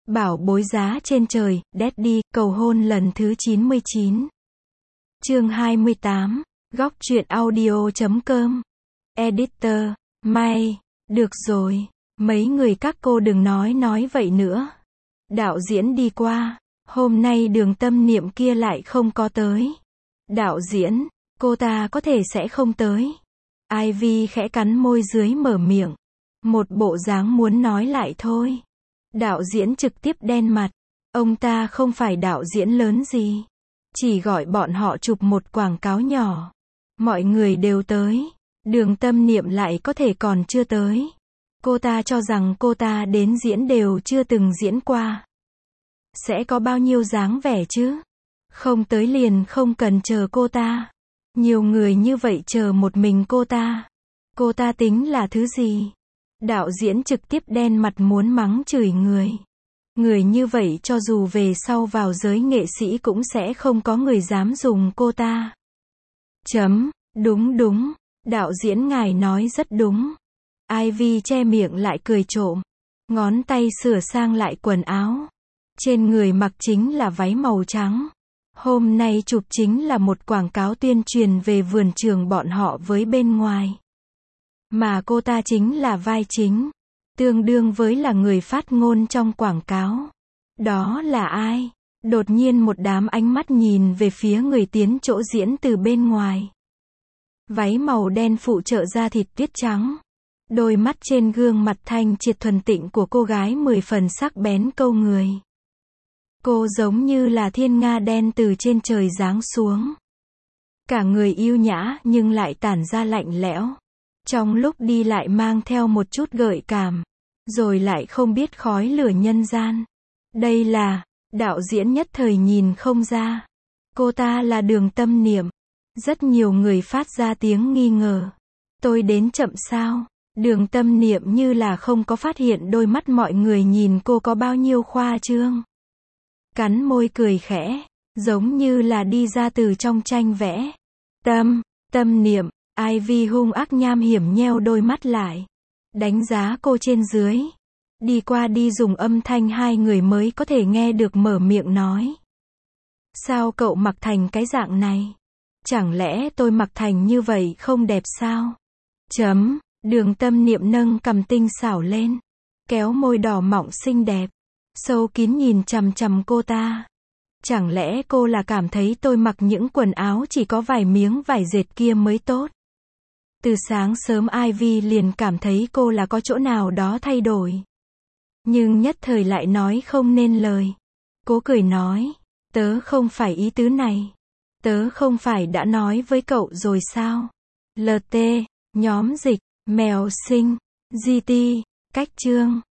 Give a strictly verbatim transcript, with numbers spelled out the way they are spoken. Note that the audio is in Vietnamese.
Bảo bối giá trên trời, Daddy, cầu hôn lần thứ chín mươi chín. Chương hai mươi tám, góc truyện audio chấm com. Editor, May, được rồi, mấy người các cô đừng nói nói vậy nữa. Đạo diễn đi qua, hôm nay Đường Tâm Niệm kia lại không có tới. Đạo diễn, cô ta có thể sẽ không tới. Ivy khẽ cắn môi dưới mở miệng. Một bộ dáng muốn nói lại thôi. Đạo diễn trực tiếp đen mặt. Ông ta không phải đạo diễn lớn gì. Chỉ gọi bọn họ chụp một quảng cáo nhỏ. Mọi người đều tới. Đường Tâm Niệm lại có thể còn chưa tới. Cô ta cho rằng cô ta đến diễn đều chưa từng diễn qua. Sẽ có bao nhiêu dáng vẻ chứ? Không tới liền không cần chờ cô ta. Nhiều người như vậy chờ một mình cô ta. Cô ta tính là thứ gì? Đạo diễn trực tiếp đen mặt muốn mắng chửi người. Người như vậy cho dù về sau vào giới nghệ sĩ cũng sẽ không có người dám dùng cô ta. Chấm, đúng đúng, đạo diễn ngài nói rất đúng. Ivy che miệng lại cười trộm. Ngón tay sửa sang lại quần áo. Trên người mặc chính là váy màu trắng. Hôm nay chụp chính là một quảng cáo tuyên truyền về vườn trường bọn họ với bên ngoài. Mà cô ta chính là vai chính. Tương đương với là người phát ngôn trong quảng cáo. Đó là ai? Đột nhiên một đám ánh mắt nhìn về phía người tiến chỗ diễn từ bên ngoài. Váy màu đen phụ trợ da thịt tuyết trắng. Đôi mắt trên gương mặt thanh triệt thuần tịnh của cô gái mười phần sắc bén câu người. Cô giống như là thiên nga đen từ trên trời giáng xuống. Cả người yêu nhã nhưng lại tản ra lạnh lẽo. Trong lúc đi lại mang theo một chút gợi cảm. Rồi lại không biết khói lửa nhân gian. Đây là, đạo diễn nhất thời nhìn không ra. Cô ta là Đường Tâm Niệm. Rất nhiều người phát ra tiếng nghi ngờ. Tôi đến chậm sao? Đường Tâm Niệm như là không có phát hiện đôi mắt mọi người nhìn cô có bao nhiêu khoa trương. Cắn môi cười khẽ, giống như là đi ra từ trong tranh vẽ. Tâm, Tâm Niệm, Ivy hung ác nham hiểm nheo đôi mắt lại. Đánh giá cô trên dưới. Đi qua đi dùng âm thanh hai người mới có thể nghe được mở miệng nói. Sao cậu mặc thành cái dạng này? Chẳng lẽ tôi mặc thành như vậy không đẹp sao? Chấm, Đường Tâm Niệm nâng cằm tinh xảo lên. Kéo môi đỏ mọng xinh đẹp. Sâu kín nhìn chằm chằm cô ta. Chẳng lẽ cô là cảm thấy tôi mặc những quần áo chỉ có vài miếng vải dệt kia mới tốt? Từ sáng sớm Ivy liền cảm thấy cô là có chỗ nào đó thay đổi. Nhưng nhất thời lại nói không nên lời. Cố cười nói, tớ không phải ý tứ này. Tớ không phải đã nói với cậu rồi sao? lờ tê, nhóm dịch, mèo sinh, giê tê, cách chương.